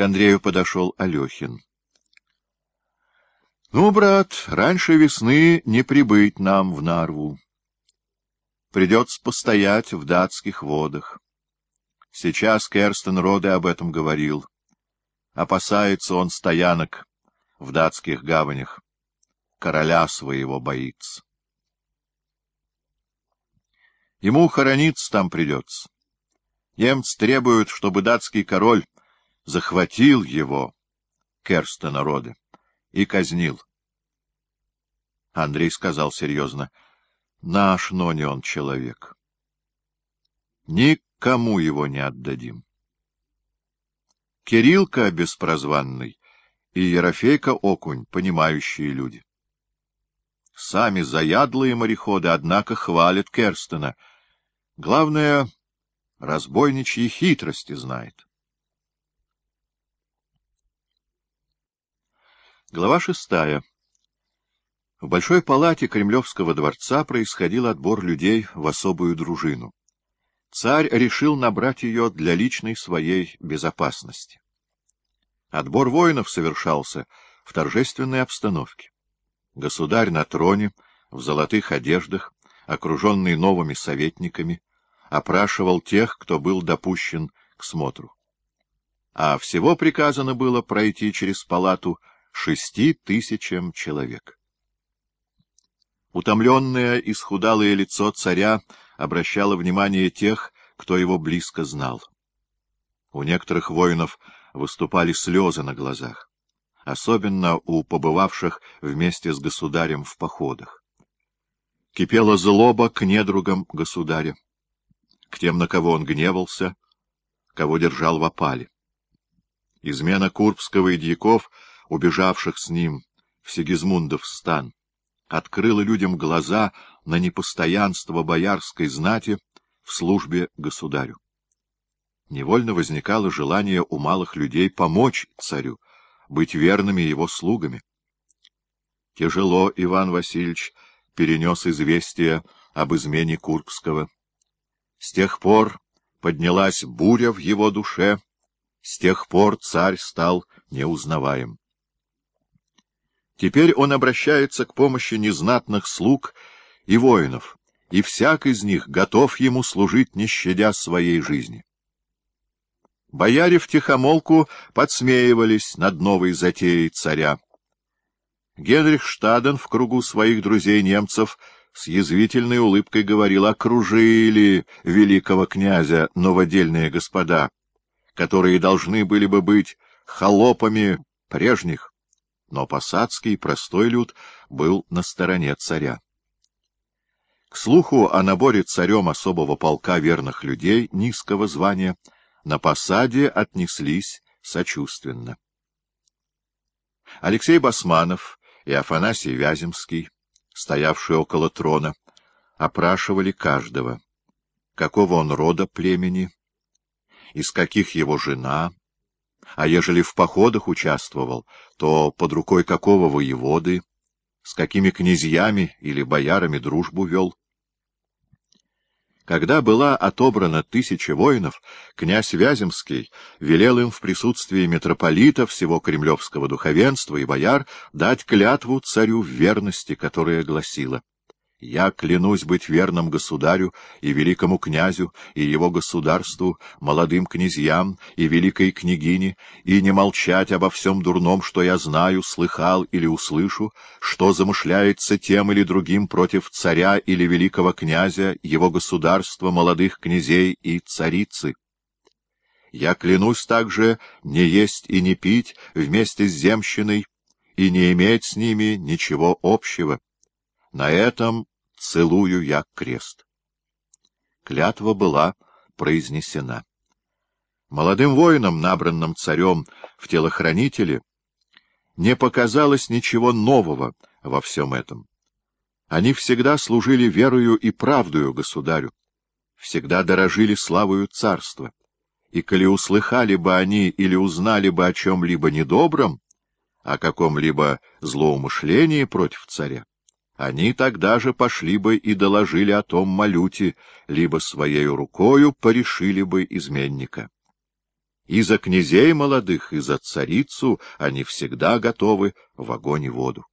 К Андрею подошел Алехин. — Ну, брат, раньше весны не прибыть нам в Нарву. Придется постоять в датских водах. Сейчас Керстенроде об этом говорил. Опасается он стоянок в датских гаванях. Короля своего боится. Ему хорониться там придется. Немцы требуют, чтобы датский король захватил его, Керстенроде, и казнил. Андрей сказал серьезно: — Наш, но не он человек. Никому его не отдадим. Кириллка беспрозванный и Ерофейка Окунь — понимающие люди. Сами заядлые мореходы, однако, хвалят Керстена. Главное, разбойничьи хитрости знает. Глава 6. В большой палате Кремлевского дворца происходил отбор людей в особую дружину. Царь решил набрать ее для личной своей безопасности. Отбор воинов совершался в торжественной обстановке. Государь на троне, в золотых одеждах, окруженный новыми советниками, опрашивал тех, кто был допущен к смотру. А всего приказано было пройти через палату 6000 человек. Утомленное, исхудалое лицо царя обращало внимание тех, кто его близко знал. У некоторых воинов выступали слезы на глазах, особенно у побывавших вместе с государем в походах. Кипела злоба к недругам государя, к тем, на кого он гневался, кого держал в опале. Измена Курбского и дьяков, убежавших с ним в Сигизмундов стан, открыла людям глаза на непостоянство боярской знати в службе государю. Невольно возникало желание у малых людей помочь царю, быть верными его слугами. Тяжело Иван Васильевич перенес известие об измене Курбского. С тех пор поднялась буря в его душе, с тех пор царь стал неузнаваем. Теперь он обращается к помощи незнатных слуг и воинов, и всяк из них готов ему служить, не щадя своей жизни. Бояре втихомолку подсмеивались над новой затеей царя. Генрих Штаден в кругу своих друзей-немцев с язвительной улыбкой говорил: окружили великого князя новодельные господа, которые должны были бы быть холопами прежних. Но посадский, простой люд, был на стороне царя. К слуху о наборе царем особого полка верных людей низкого звания на посаде отнеслись сочувственно. Алексей Басманов и Афанасий Вяземский, стоявшие около трона, опрашивали каждого, какого он рода племени, из каких его жена, а ежели в походах участвовал, то под рукой какого воеводы, с какими князьями или боярами дружбу вел. Когда была отобрана 1000 воинов, князь Вяземский велел им в присутствии митрополита, всего кремлевского духовенства и бояр дать клятву царю в верности, которая гласила: «Я клянусь быть верным государю и великому князю, и его государству, молодым князьям и великой княгине, и не молчать обо всем дурном, что я знаю, слыхал или услышу, что замышляется тем или другим против царя или великого князя, его государства, молодых князей и царицы. Я клянусь также не есть и не пить вместе с земщиной и не иметь с ними ничего общего. На этом целую я крест». Клятва была произнесена. Молодым воинам, набранным царем в телохранители, не показалось ничего нового во всем этом. Они всегда служили верою и правдою государю, всегда дорожили славою царства, и коли услыхали бы они или узнали бы о чем-либо недобром, о каком-либо злоумышлении против царя, они тогда же пошли бы и доложили о том Малюте, либо своею рукою порешили бы изменника. И за князей молодых, и за царицу они всегда готовы в огонь и воду.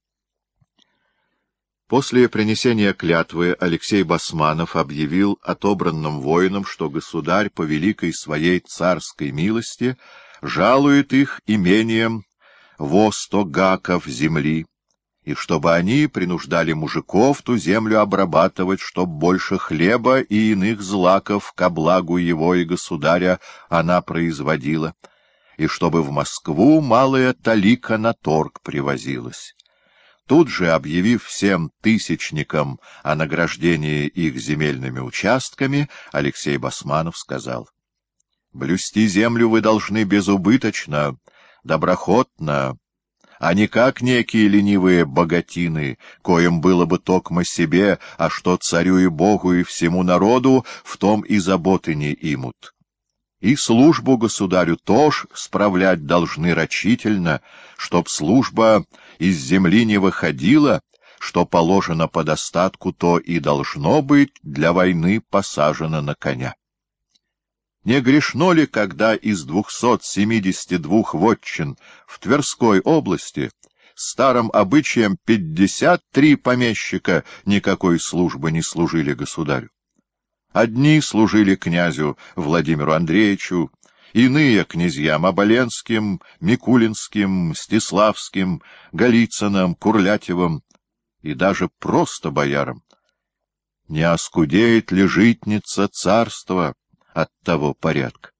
После принесения клятвы Алексей Басманов объявил отобранным воинам, что государь по великой своей царской милости жалует их имением во 100 гаков земли, и чтобы они принуждали мужиков ту землю обрабатывать, чтоб больше хлеба и иных злаков ко благу его и государя она производила, и чтобы в Москву малая талика на торг привозилась. Тут же, объявив всем тысячникам о награждении их земельными участками, Алексей Басманов сказал: «Блюсти землю вы должны безубыточно, доброхотно, а не как некие ленивые богатины, коим было бы токмо себе, а что царю и богу и всему народу, в том и заботы не имут. И службу государю тоже справлять должны рачительно, чтоб служба из земли не выходила, что положено по достатку, то и должно быть для войны посажено на коня. Не грешно ли, когда из 272 вотчин в Тверской области старым обычаем 53 помещика никакой службы не служили государю? Одни служили князю Владимиру Андреевичу, иные — князьям Оболенским, Микулинским, Мстиславским, Голицыным, Курлятьевым и даже просто боярам. Не оскудеет ли житница царства от того порядка?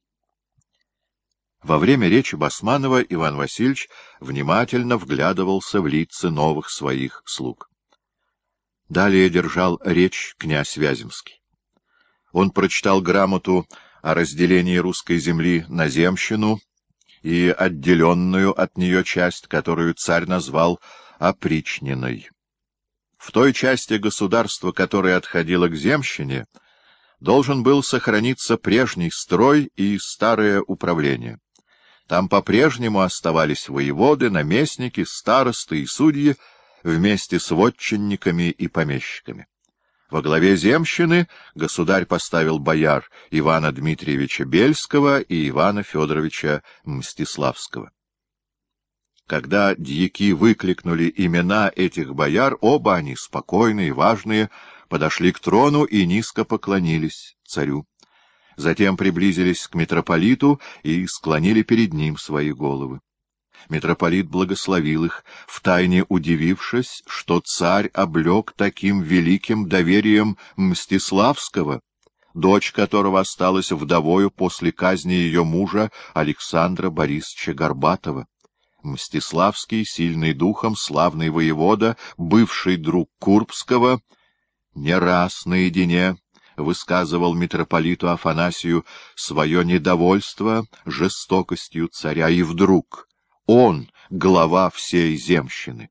Во время речи Басманова Иван Васильевич внимательно вглядывался в лица новых своих слуг. Далее держал речь князь Вяземский. Он прочитал грамоту о разделении русской земли на земщину и отделенную от нее часть, которую царь назвал опричниной. В той части государства, которая отходила к земщине, должен был сохраниться прежний строй и старое управление. Там по-прежнему оставались воеводы, наместники, старосты и судьи вместе с вотчинниками и помещиками. Во главе земщины государь поставил бояр Ивана Дмитриевича Бельского и Ивана Федоровича Мстиславского. Когда дьяки выкликнули имена этих бояр, оба они, спокойные и важные, подошли к трону и низко поклонились царю. Затем приблизились к митрополиту и склонили перед ним свои головы. Митрополит благословил их, втайне удивившись, что царь облег таким великим доверием Мстиславского, дочь которого осталась вдовою после казни ее мужа Александра Борисовича Горбатова. Мстиславский, сильный духом, славный воевода, бывший друг Курбского, не раз наедине высказывал митрополиту Афанасию свое недовольство жестокостью царя, и вдруг он — глава всей земщины.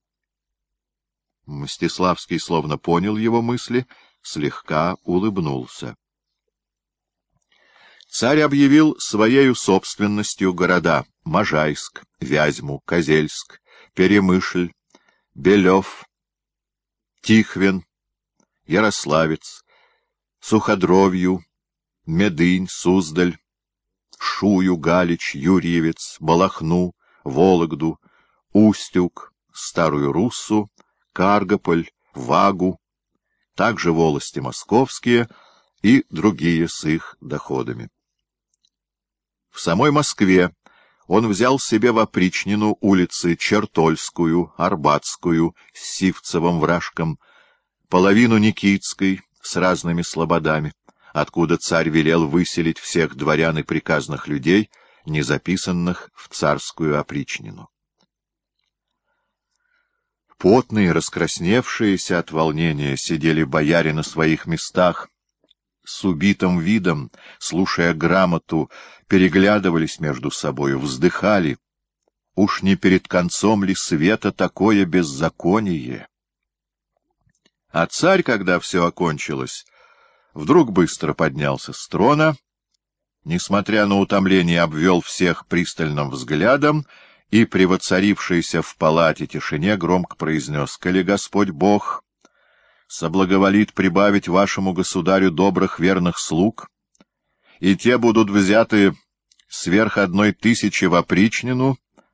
Мстиславский словно понял его мысли, слегка улыбнулся. Царь объявил своею собственностью города Можайск, Вязьму, Козельск, Перемышль, Белев, Тихвин, Ярославец, Суходровью, Медынь, Суздаль, Шую, Галич, Юрьевец, Балахну, Вологду, Устюг, Старую Руссу, Каргополь, Вагу, также волости московские и другие с их доходами. В самой Москве он взял себе в опричнину улицы Чертольскую, Арбатскую с Сивцевым вражком, половину Никитской с разными слободами, откуда царь велел выселить всех дворян и приказных людей, не записанных в царскую опричнину. Потные, раскрасневшиеся от волнения, сидели бояре на своих местах, с убитым видом, слушая грамоту, переглядывались между собою, вздыхали. Уж не перед концом ли света такое беззаконие? А царь, когда все окончилось, вдруг быстро поднялся с трона, несмотря на утомление, обвел всех пристальным взглядом и, при воцарившейся в палате тишине, громко произнес: «Коли Господь Бог соблаговолит прибавить вашему государю добрых верных слуг, и те будут взяты сверх 1000 в опричнину